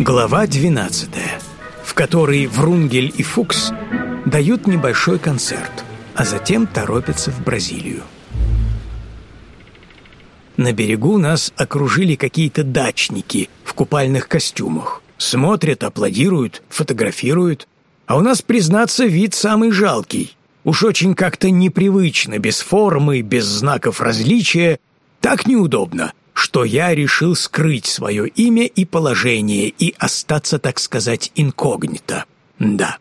Глава 12, в которой Врунгель и Фукс дают небольшой концерт, а затем торопятся в Бразилию. На берегу нас окружили какие-то дачники в купальных костюмах. Смотрят, аплодируют, фотографируют. А у нас, признаться, вид самый жалкий. Уж очень как-то непривычно, без формы, без знаков различия. Так неудобно, что я решил скрыть свое имя и положение и остаться, так сказать, инкогнито. Да.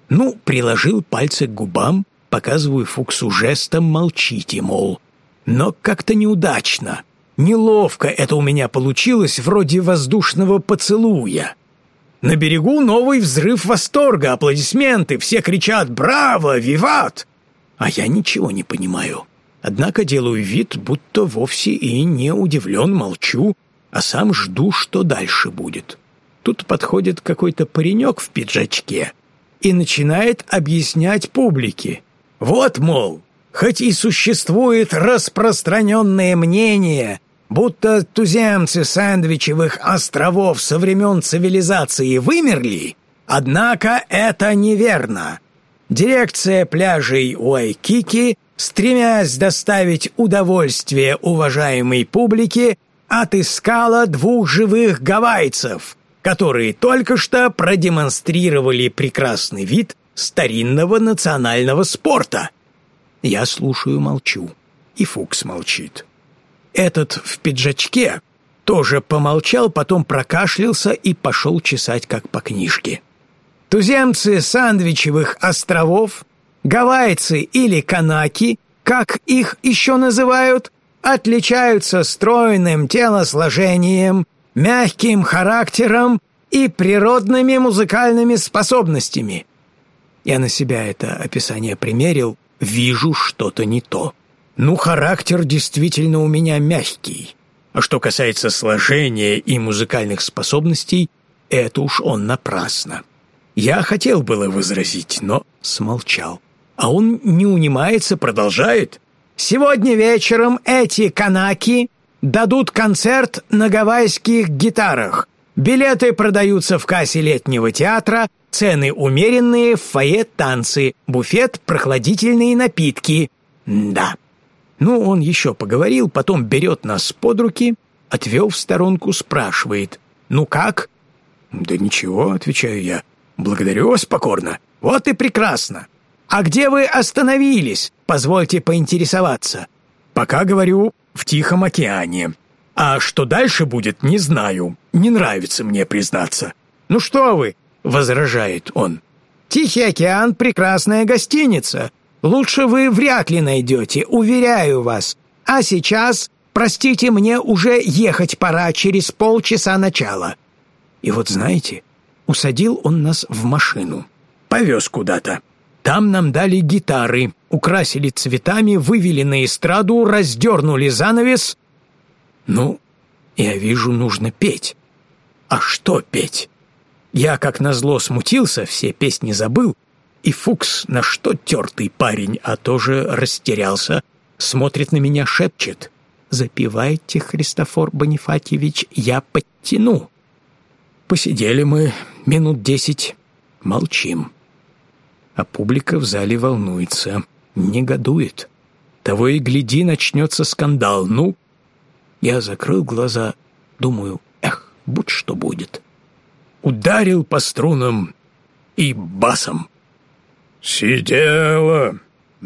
Приложил пальцы к губам, показываю Фуксу жестом «молчите», мол. Но как-то неудачно. Неловко это у меня получилось, вроде воздушного поцелуя. На берегу новый взрыв восторга, аплодисменты, все кричат «Браво! Виват!». А я ничего не понимаю. Однако делаю вид, будто вовсе и не удивлен, молчу, а сам жду, что дальше будет. Тут подходит какой-то паренек в пиджачке и начинает объяснять публике. Вот, мол, хоть и существует распространенное мнение, будто туземцы Сэндвичевых островов со времен цивилизации вымерли, однако это неверно. Дирекция пляжей Уайкики, стремясь доставить удовольствие уважаемой публике, отыскала 2 живых гавайцев, которые только что продемонстрировали прекрасный вид старинного национального спорта. Я слушаю, молчу, и Фукс молчит. Этот в пиджачке тоже помолчал, потом прокашлялся и пошел чесать, как по книжке. Туземцы Сэндвичевых островов, гавайцы или канаки, как их еще называют, отличаются стройным телосложением, мягким характером и природными музыкальными способностями. Я на себя это описание примерил, вижу что-то не то. Характер действительно у меня мягкий. А что касается сложения и музыкальных способностей, это уж он напрасно. Я хотел было возразить, но смолчал. А он не унимается, продолжает. Сегодня вечером эти канаки дадут концерт на гавайских гитарах. Билеты продаются в кассе летнего театра, цены умеренные, в фойе танцы, буфет, прохладительные напитки. Да. Он еще поговорил, потом берет нас под руки, отвел в сторонку, спрашивает. Как? Да ничего, отвечаю я. Благодарю вас покорно. Вот и прекрасно. А где вы остановились? Позвольте поинтересоваться. Пока, говорю, в Тихом океане. А что дальше будет, не знаю. Не нравится мне признаться. Что вы, возражает он. Тихий океан — прекрасная гостиница. Лучше вы вряд ли найдете, уверяю вас. А сейчас, простите, мне уже ехать пора, через полчаса начала. И вот знаете, усадил он нас в машину. Повез куда-то. Там нам дали гитары, украсили цветами, вывели на эстраду, раздернули занавес. Я вижу, нужно петь. А что петь? Я, как назло, смутился, все песни забыл. И Фукс, на что тертый парень, а тоже растерялся, смотрит на меня, шепчет. «Запевайте, Христофор Бонифатьевич, я подтяну». Посидели мы минут 10, молчим. А публика в зале волнуется, негодует. Того и гляди, начнется скандал. Я закрыл глаза, думаю, будь что будет. Ударил по струнам и басом. Сидела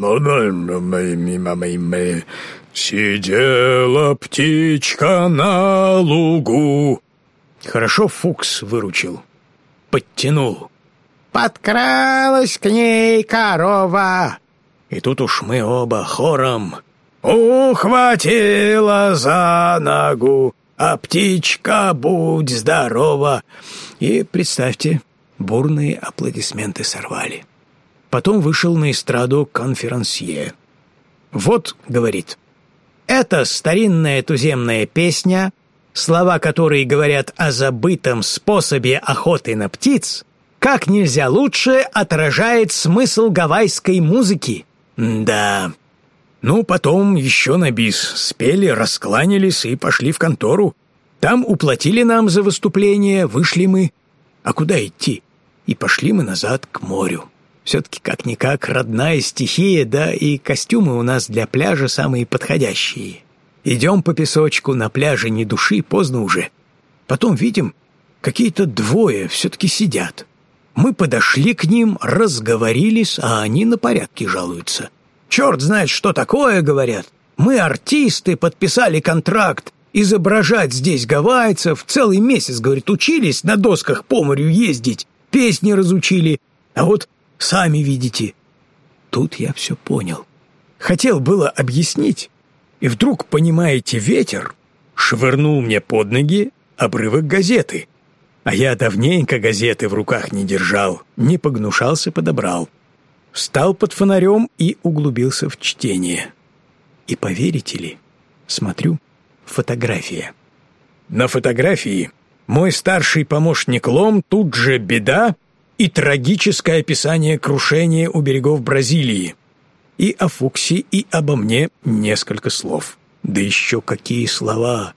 птичка на лугу. Хорошо Фукс выручил. Подтянул. Подкралась к ней корова. И тут уж мы оба хором. Ухватила за ногу, а птичка, будь здорова. И, представьте, бурные аплодисменты сорвали. Потом вышел на эстраду конферансье. «Вот, — говорит, — это старинная туземная песня, слова которой говорят о забытом способе охоты на птиц, как нельзя лучше отражает смысл гавайской музыки». Да. Потом еще на бис спели, раскланялись и пошли в контору. Там уплатили нам за выступление, вышли мы, А куда идти? И пошли мы назад к морю. Все-таки как-никак родная стихия, да и костюмы у нас для пляжа самые подходящие. Идем по песочку, на пляже ни души, поздно уже. Потом видим, какие-то двое все-таки сидят. Мы подошли к ним, разговорились, а они на порядки жалуются. «Черт знает, что такое», — говорят. «Мы артисты, подписали контракт. Изображать здесь гавайцев. Целый месяц, говорит, учились на досках по морю ездить, песни разучили. А вот сами видите». Тут я все понял. Хотел было объяснить, и вдруг, понимаете, ветер швырнул мне под ноги обрывок газеты. А я давненько газеты в руках не держал, не погнушался, подобрал. Встал под фонарем и углубился в чтение. И поверите ли, смотрю, фотография. На фотографии мой старший помощник Лом, тут же беда и трагическое описание крушения у берегов Бразилии. И о Фуксе, и обо мне несколько слов. Да еще какие слова!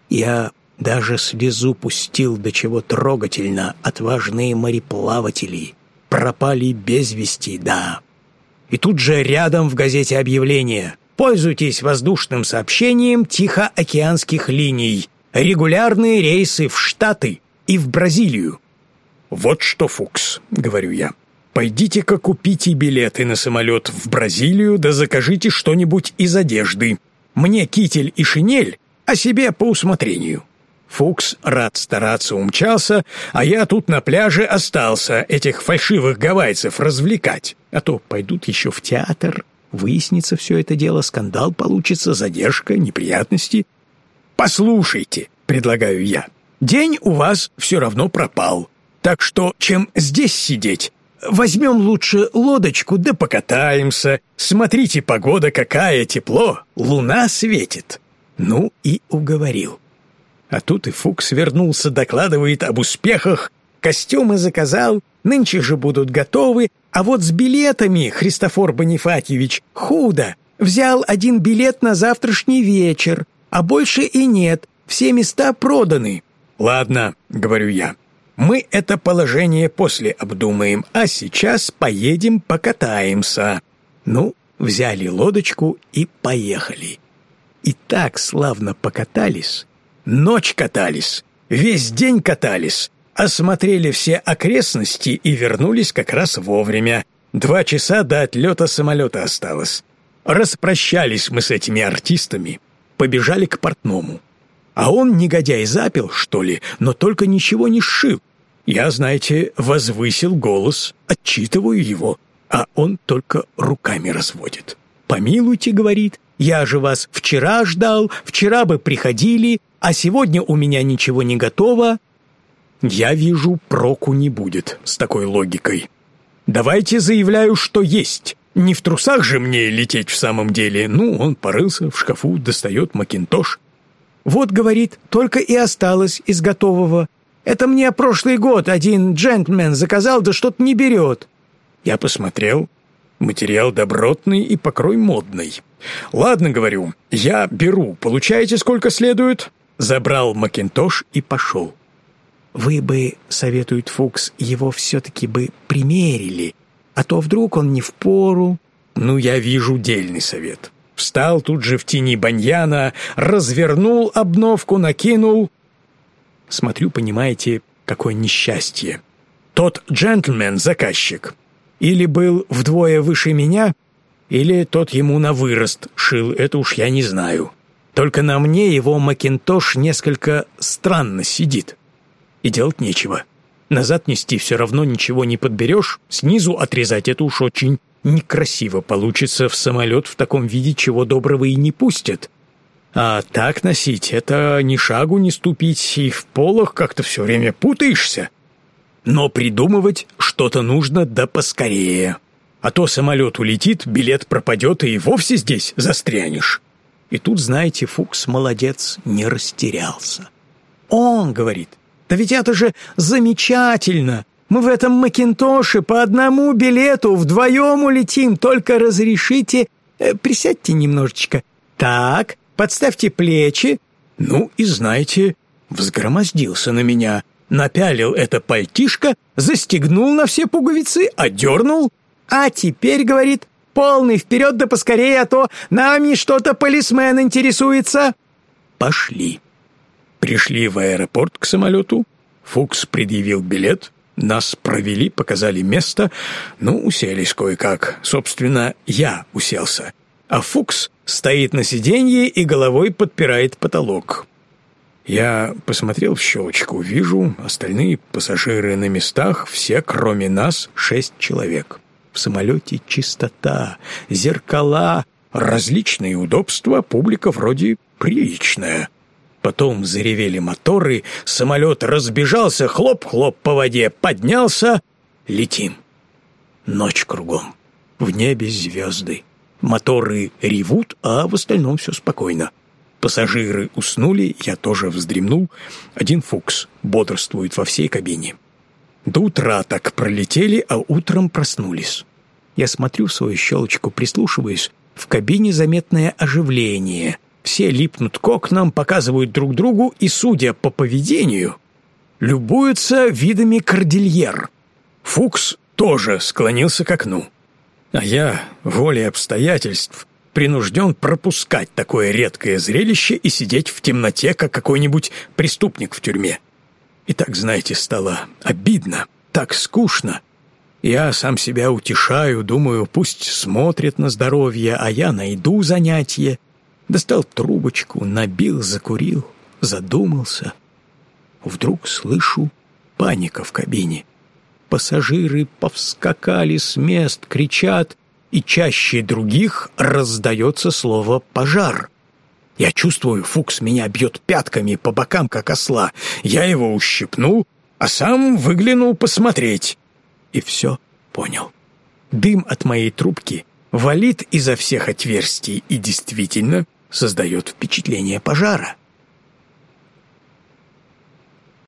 Я даже слезу пустил, до чего трогательно. Отважные мореплаватели пропали без вести, да. И тут же рядом в газете объявление: пользуйтесь воздушным сообщением Тихоокеанских линий. Регулярные рейсы в Штаты и в Бразилию. «Вот что, Фукс», — говорю я, — «пойдите-ка купите билеты на самолет в Бразилию, да закажите что-нибудь из одежды. Мне китель и шинель, а себе по усмотрению». Фукс рад стараться умчался, а я тут на пляже остался этих фальшивых гавайцев развлекать. А то пойдут еще в театр, выяснится все это дело, скандал получится, задержка, неприятности. «Послушайте», — предлагаю я, — «день у вас все равно пропал. Так что, чем здесь сидеть, возьмем лучше лодочку да покатаемся. Смотрите, погода какая, тепло, луна светит». Ну и уговорил. А тут и Фукс вернулся, докладывает об успехах. Костюмы заказал, нынче же будут готовы. А вот с билетами, Христофор Бонифатьевич, худо. Взял один билет на завтрашний вечер, а больше и нет, все места проданы. «Ладно», — говорю я, — «мы это положение после обдумаем, а сейчас поедем покатаемся». Ну, взяли лодочку и поехали. И так славно покатались. Ночь катались, весь день катались, осмотрели все окрестности и вернулись как раз вовремя. 2 часа до отлета самолета осталось. Распрощались мы с этими артистами, побежали к портному. А он, негодяй, запил, что ли, но только ничего не сшил. Я, знаете, возвысил голос, отчитываю его, а он только руками разводит. «Помилуйте», — говорит, — «я же вас вчера ждал, вчера бы приходили, а сегодня у меня ничего не готово». Я вижу, проку не будет с такой логикой. «Давайте заявляю, что есть. Не в трусах же мне лететь в самом деле». Ну, он порылся в шкафу, достает макинтош. «Вот, — говорит, — только и осталось из готового. Это мне прошлый год один джентльмен заказал, да что-то не берет». Я посмотрел. Материал добротный и покрой модный. «Ладно, — говорю, — я беру. Получаете сколько следует?» Забрал макинтош и пошел. «Вы бы, — советует Фукс, — его все-таки бы примерили, а то вдруг он не впору». Ну, я вижу дельный совет. Встал тут же в тени баньяна, развернул обновку, накинул. Смотрю, понимаете, какое несчастье. Тот джентльмен, заказчик, или был вдвое выше меня, или тот ему на вырост шил, это уж я не знаю. Только на мне его макинтош несколько странно сидит. И делать нечего. Назад нести все равно ничего не подберешь, снизу отрезать это уж очень некрасиво получится, в самолет в таком виде чего доброго и не пустят. А так носить — это ни шагу не ступить, и в полах как-то все время путаешься. Но придумывать что-то нужно да поскорее. А то самолет улетит, билет пропадет, и вовсе здесь застрянешь. И тут, знаете, Фукс, молодец, не растерялся. Он говорит: «Да ведь это же замечательно! Мы в этом макинтоше по одному билету вдвоем улетим, только разрешите... присядьте немножечко. Так, подставьте плечи». Ну и, знаете, взгромоздился на меня. напялил это пальтишко, застегнул на все пуговицы, одернул. «А теперь, — говорит, — полный вперед да поскорее, а то нами что-то полисмен интересуется». Пошли. Пришли в аэропорт к самолету. Фукс предъявил билет. Нас провели, показали место. Уселись кое-как. Собственно, я уселся. А Фукс стоит на сиденье и головой подпирает потолок. Я посмотрел в щелочку. Вижу, остальные пассажиры на местах, все, кроме нас, 6 человек. В самолете чистота, зеркала, различные удобства, публика вроде приличная. Потом заревели моторы, самолет разбежался, хлоп-хлоп по воде, поднялся. Летим. Ночь кругом. В небе звезды. Моторы ревут, а в остальном все спокойно. Пассажиры уснули, я тоже вздремнул. Один Фукс бодрствует во всей кабине. До утра так пролетели, а утром проснулись. Я смотрю в свою щелочку, прислушиваюсь. В кабине заметное оживление. Все липнут к окнам, показывают друг другу и, судя по поведению, любуются видами кордильер. Фукс тоже склонился к окну. А я, волей обстоятельств, принужден пропускать такое редкое зрелище и сидеть в темноте, как какой-нибудь преступник в тюрьме. И так, знаете, стало обидно, так скучно. Я сам себя утешаю, думаю, пусть смотрят на здоровье, а я найду занятие. Достал трубочку, набил, закурил, задумался. Вдруг слышу паника в кабине. Пассажиры повскакали с мест, кричат, и чаще других раздается слово «пожар». Я чувствую, Фукс меня бьет пятками по бокам, как осла. Я его ущипнул, а сам выглянул посмотреть. И все понял. Дым от моей трубки валит изо всех отверстий и действительно создает впечатление пожара.